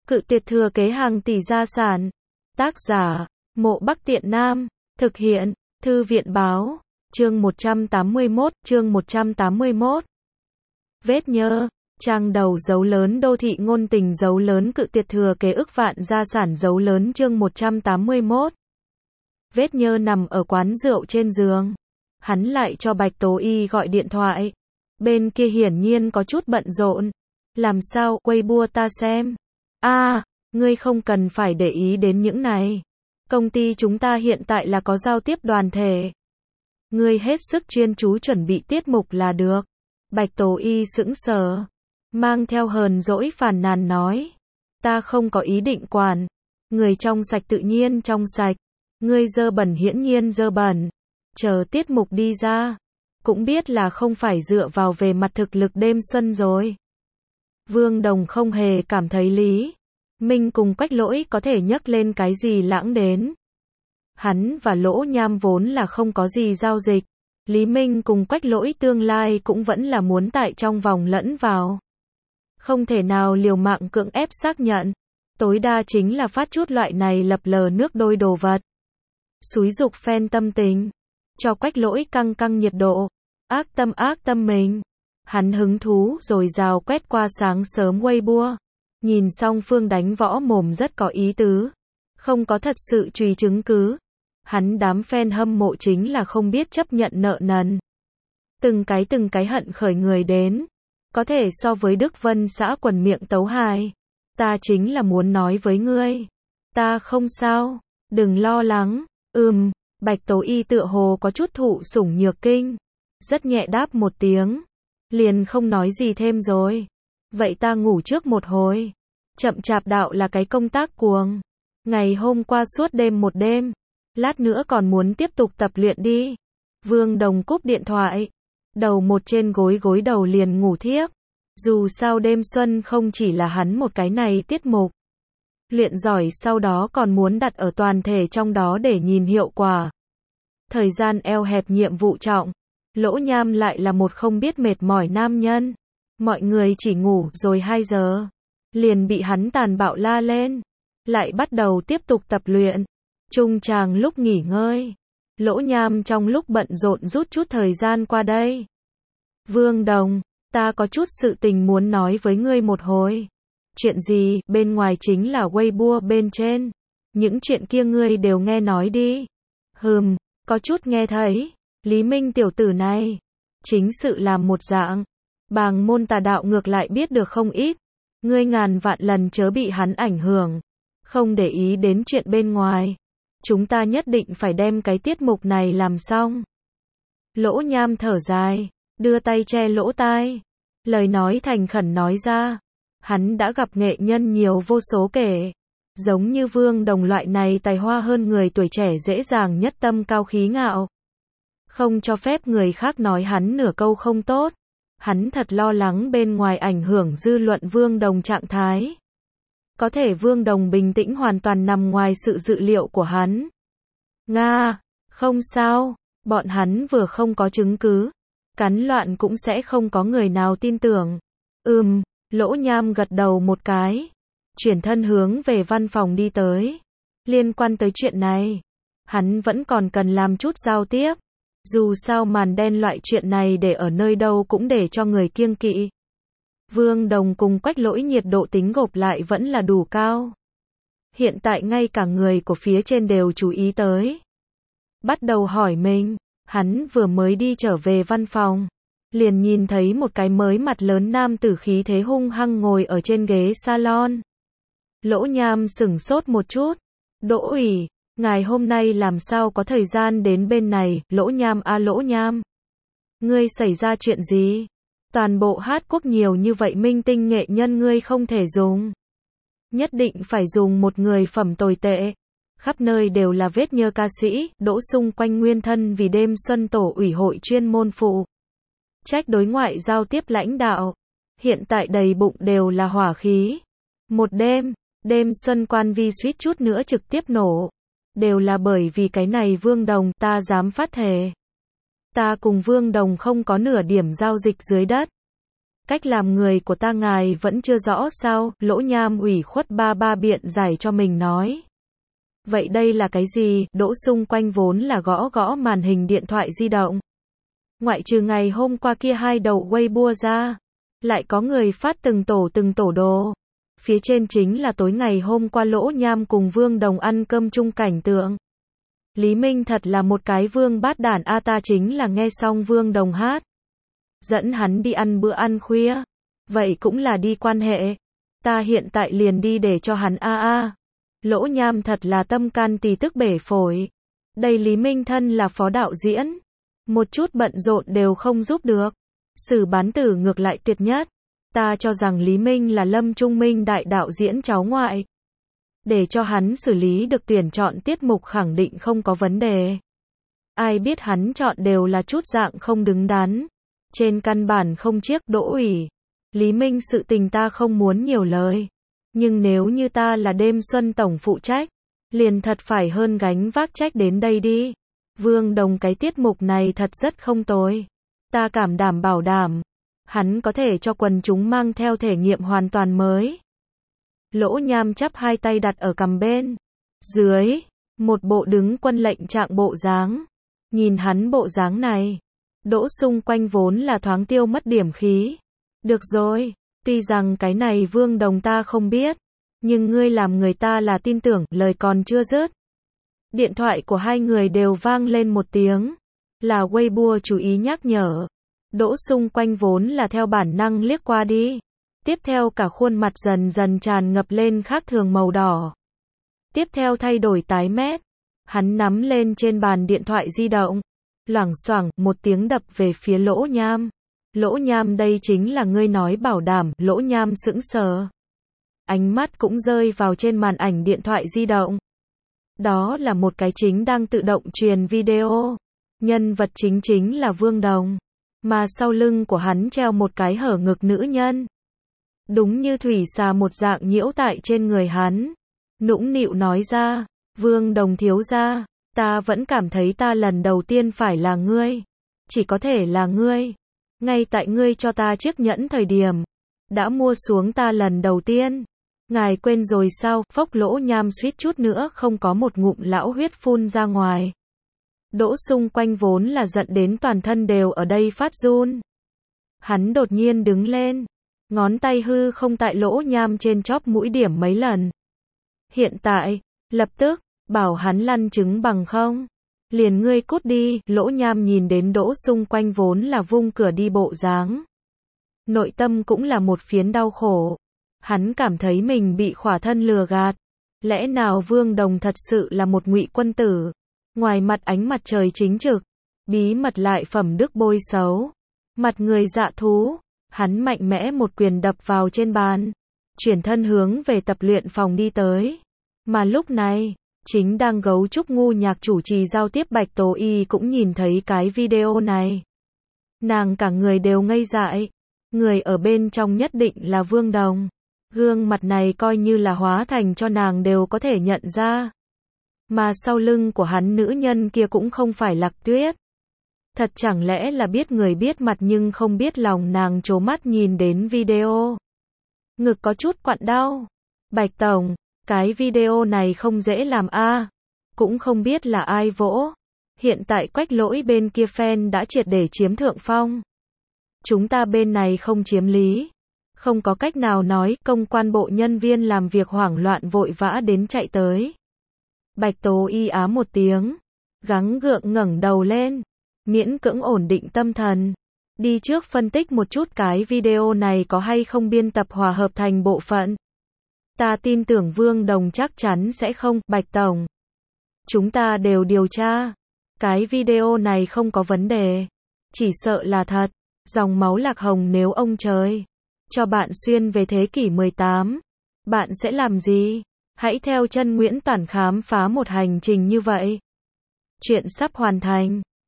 Cự tuyệt thừa kế hàng tỷ gia sản. Tác giả, Mộ Bắc Tiện Nam. Thực hiện, Thư viện báo. Chương 181. Vết nhơ. Trang đầu dấu lớn đô thị ngôn tình dấu lớn cự tuyệt thừa kế ức vạn gia sản dấu lớn chương 181. Vết nhơ nằm ở quán rượu trên giường. Hắn lại cho Bạch Tố Y gọi điện thoại. Bên kia hiển nhiên có chút bận rộn. Làm sao, Weibo ta xem. Ngươi không cần phải để ý đến những này. Công ty chúng ta hiện tại là có giao tiếp đoàn thể. Ngươi hết sức chuyên chú chuẩn bị tiết mục là được. Bạch Tố Y sững sờ, mang theo hờn dỗi phàn nàn nói. Ta không có ý định quản. Người trong sạch tự nhiên trong sạch. Ngươi dơ bẩn hiển nhiên dơ bẩn. Chờ tiết mục đi ra. Cũng biết là không phải dựa vào về mặt thực lực đêm xuân rồi. Vương Đồng không hề cảm thấy Lý Minh cùng Quách Lỗi có thể nhắc lên cái gì lãng đến. Hắn và Lỗ Nham vốn là không có gì giao dịch. Lý Minh cùng Quách Lỗi tương lai cũng vẫn là muốn tại trong vòng lẫn vào. Không thể nào liều mạng cưỡng ép xác nhận. Tối đa chính là phát chút loại này lập lờ nước đôi đồ vật. Xúi dục fan tâm tình. Cho Quách Lỗi căng căng nhiệt độ. Ác tâm mình. Hắn hứng thú rồi rào quét qua sáng sớm Weibo. Nhìn xong Phương đánh võ mồm rất có ý tứ. Không có thật sự truy chứng cứ. Hắn đám fan hâm mộ chính là không biết chấp nhận nợ nần. Từng cái hận khởi người đến. Có thể so với Đức Vân xã quần miệng tấu hài. Ta chính là muốn nói với ngươi. Ta không sao. Đừng lo lắng. Bạch Tố Y tựa hồ có chút thụ sủng nhược kinh. Rất nhẹ đáp một tiếng. Liền không nói gì thêm rồi. Vậy ta ngủ trước một hồi. Chậm chạp đạo là cái công tác cuồng. Ngày hôm qua suốt đêm một đêm. Lát nữa còn muốn tiếp tục tập luyện đi. Vương Đồng cúp điện thoại. Đầu một trên gối đầu liền ngủ thiếp. Dù sao đêm xuân không chỉ là hắn một cái này tiết mục. Luyện giỏi sau đó còn muốn đặt ở toàn thể trong đó để nhìn hiệu quả. Thời gian eo hẹp nhiệm vụ trọng. Lỗ Nham lại là một không biết mệt mỏi nam nhân. Mọi người chỉ ngủ rồi 2 giờ. Liền bị hắn tàn bạo la lên. Lại bắt đầu tiếp tục tập luyện. Trung tràng lúc nghỉ ngơi. Lỗ Nham trong lúc bận rộn rút chút thời gian qua đây. Vương Đồng, ta có chút sự tình muốn nói với ngươi một hồi. Chuyện gì, bên ngoài chính là Weibo bên trên. Những chuyện kia ngươi đều nghe nói đi. Có chút nghe thấy. Lý Minh tiểu tử này. Chính sự làm một dạng. Bàng môn tà đạo ngược lại biết được không ít. Ngươi ngàn vạn lần chớ bị hắn ảnh hưởng. Không để ý đến chuyện bên ngoài. Chúng ta nhất định phải đem cái tiết mục này làm xong. Lỗ Nham thở dài. Đưa tay che lỗ tai. Lời nói thành khẩn nói ra. Hắn đã gặp nghệ nhân nhiều vô số kể. Giống như Vương Đồng loại này tài hoa hơn người tuổi trẻ dễ dàng nhất tâm cao khí ngạo. Không cho phép người khác nói hắn nửa câu không tốt. Hắn thật lo lắng bên ngoài ảnh hưởng dư luận Vương Đồng trạng thái. Có thể Vương Đồng bình tĩnh hoàn toàn nằm ngoài sự dự liệu của hắn. Không sao, bọn hắn vừa không có chứng cứ. Cắn loạn cũng sẽ không có người nào tin tưởng. Lỗ Nham gật đầu một cái. Chuyển thân hướng về văn phòng đi tới. Liên quan tới chuyện này, hắn vẫn còn cần làm chút giao tiếp. Dù sao màn đen loại chuyện này để ở nơi đâu cũng để cho người kiêng kỵ. Vương Đồng cùng Quách Lỗi nhiệt độ tính gộp lại vẫn là đủ cao. Hiện tại ngay cả người của phía trên đều chú ý tới. Bắt đầu hỏi mình, hắn vừa mới đi trở về văn phòng. Liền nhìn thấy một cái mới mặt lớn nam tử khí thế hung hăng ngồi ở trên ghế salon. Lỗ Nham sửng sốt một chút. Đỗ ủy, ngài hôm nay làm sao có thời gian đến bên này, Lỗ Nham Lỗ Nham. Ngươi xảy ra chuyện gì? Toàn bộ hát quốc nhiều như vậy minh tinh nghệ nhân ngươi không thể dùng. Nhất định phải dùng một người phẩm tồi tệ. Khắp nơi đều là vết nhơ ca sĩ, đỗ xung quanh nguyên thân vì đêm xuân tổ ủy hội chuyên môn phụ trách đối ngoại giao tiếp lãnh đạo. Hiện tại đầy bụng đều là hỏa khí. Một đêm xuân quan vi suýt chút nữa trực tiếp nổ. Đều là bởi vì cái này Vương Đồng, ta dám phát thề. Ta cùng Vương Đồng không có nửa điểm giao dịch dưới đất. Cách làm người của ta ngài vẫn chưa rõ sao, Lỗ Nham ủy khuất ba biện giải cho mình nói. Vậy đây là cái gì? Đỗ xung quanh vốn là gõ màn hình điện thoại di động. Ngoại trừ ngày hôm qua kia hai đầu Weibo ra, lại có người phát từng tổ đồ. Phía trên chính là tối ngày hôm qua Lỗ Nham cùng Vương Đồng ăn cơm chung cảnh tượng. Lý Minh thật là một cái vương bát đản a, ta chính là nghe xong Vương Đồng hát, dẫn hắn đi ăn bữa ăn khuya. Vậy cũng là đi quan hệ. Ta hiện tại liền đi để cho hắn a. Lỗ Nham thật là tâm can tỳ tức bể phổi. Đây Lý Minh thân là phó đạo diễn, một chút bận rộn đều không giúp được. Sử Bán Tử ngược lại tuyệt nhất. Ta cho rằng Lý Minh là Lâm Trung Minh đại đạo diễn cháu ngoại. Để cho hắn xử lý được tuyển chọn tiết mục khẳng định không có vấn đề. Ai biết hắn chọn đều là chút dạng không đứng đắn. Trên căn bản không chiếc Đỗ ủy. Lý Minh sự tình ta không muốn nhiều lời. Nhưng nếu như ta là Đêm Xuân tổng phụ trách, liền thật phải hơn gánh vác trách đến đây đi. Vương Đồng cái tiết mục này thật rất không tồi. Ta bảo đảm, hắn có thể cho quần chúng mang theo thể nghiệm hoàn toàn mới. Lỗ Nham chắp hai tay đặt ở cằm bên dưới, một bộ đứng quân lệnh trạng bộ dáng. Nhìn hắn bộ dáng này, Đỗ xung quanh vốn là thoáng tiêu mất điểm khí. Được rồi, tuy rằng cái này Vương Đồng ta không biết, nhưng ngươi làm người ta là tin tưởng, lời còn chưa dứt. Điện thoại của hai người đều vang lên một tiếng, là Weibo chú ý nhắc nhở. Đỗ xung quanh vốn là theo bản năng liếc qua đi. Tiếp theo cả khuôn mặt dần dần tràn ngập lên khác thường màu đỏ. Tiếp theo thay đổi tái mét. Hắn nắm lên trên bàn điện thoại di động. Loảng xoảng, một tiếng đập về phía Lỗ Nham. Lỗ Nham, đây chính là ngươi nói bảo đảm. Lỗ Nham sững sờ. Ánh mắt cũng rơi vào trên màn ảnh điện thoại di động. Đó là một cái chính đang tự động truyền video. Nhân vật chính là Vương Đồng. Mà sau lưng của hắn treo một cái hở ngực nữ nhân. Đúng như thủy xà một dạng nhiễu tại trên người hắn. Nũng nịu nói ra, Vương Đồng thiếu gia, ta vẫn cảm thấy ta lần đầu tiên phải là ngươi. Chỉ có thể là ngươi. Ngay tại ngươi cho ta chiếc nhẫn thời điểm, đã mua xuống ta lần đầu tiên. Ngài quên rồi sao? Phốc, Lỗ Nham suýt chút nữa không có một ngụm lão huyết phun ra ngoài. Đỗ xung quanh vốn là giận đến toàn thân đều ở đây phát run. Hắn đột nhiên đứng lên, ngón tay hư không tại Lỗ Nham trên chóp mũi điểm mấy lần. Hiện tại, lập tức, bảo hắn lăn trứng bằng không. Liền ngươi cút đi. Lỗ Nham nhìn đến Đỗ xung quanh vốn là vung cửa đi bộ dáng. Nội tâm cũng là một phiến đau khổ. Hắn cảm thấy mình bị khỏa thân lừa gạt. Lẽ nào Vương Đồng thật sự là một ngụy quân tử? Ngoài mặt ánh mặt trời chính trực, bí mật lại phẩm đức bôi xấu. Mặt người dạ thú. Hắn mạnh mẽ một quyền đập vào trên bàn, chuyển thân hướng về tập luyện phòng đi tới. Mà lúc này, chính đang gấu trúc ngu nhạc chủ trì giao tiếp Bạch Tố Y cũng nhìn thấy cái video này. Nàng cả người đều ngây dại. Người ở bên trong nhất định là Vương Đồng. Gương mặt này coi như là hóa thành cho nàng đều có thể nhận ra. Mà sau lưng của hắn nữ nhân kia cũng không phải Lạc Tuyết. Thật chẳng lẽ là biết người biết mặt nhưng không biết lòng, nàng trố mắt nhìn đến video. Ngực có chút quặn đau. Bạch Tổng, cái video này không dễ làm a. Cũng không biết là ai vỗ. Hiện tại Quách Lỗi bên kia fan đã triệt để chiếm thượng phong. Chúng ta bên này không chiếm lý. Không có cách nào nói, công quan bộ nhân viên làm việc hoảng loạn vội vã đến chạy tới. Bạch Tố Y á một tiếng, gắng gượng ngẩng đầu lên, miễn cưỡng ổn định tâm thần. Đi trước phân tích một chút cái video này có hay không biên tập hòa hợp thành bộ phận. Ta tin tưởng Vương Đồng chắc chắn sẽ không. Bạch Tổng, chúng ta đều điều tra. Cái video này không có vấn đề. Chỉ sợ là thật. Dòng máu Lạc Hồng, nếu ông trời cho bạn xuyên về thế kỷ 18, bạn sẽ làm gì? Hãy theo chân Nguyễn Toản khám phá một hành trình như vậy. Chuyện sắp hoàn thành.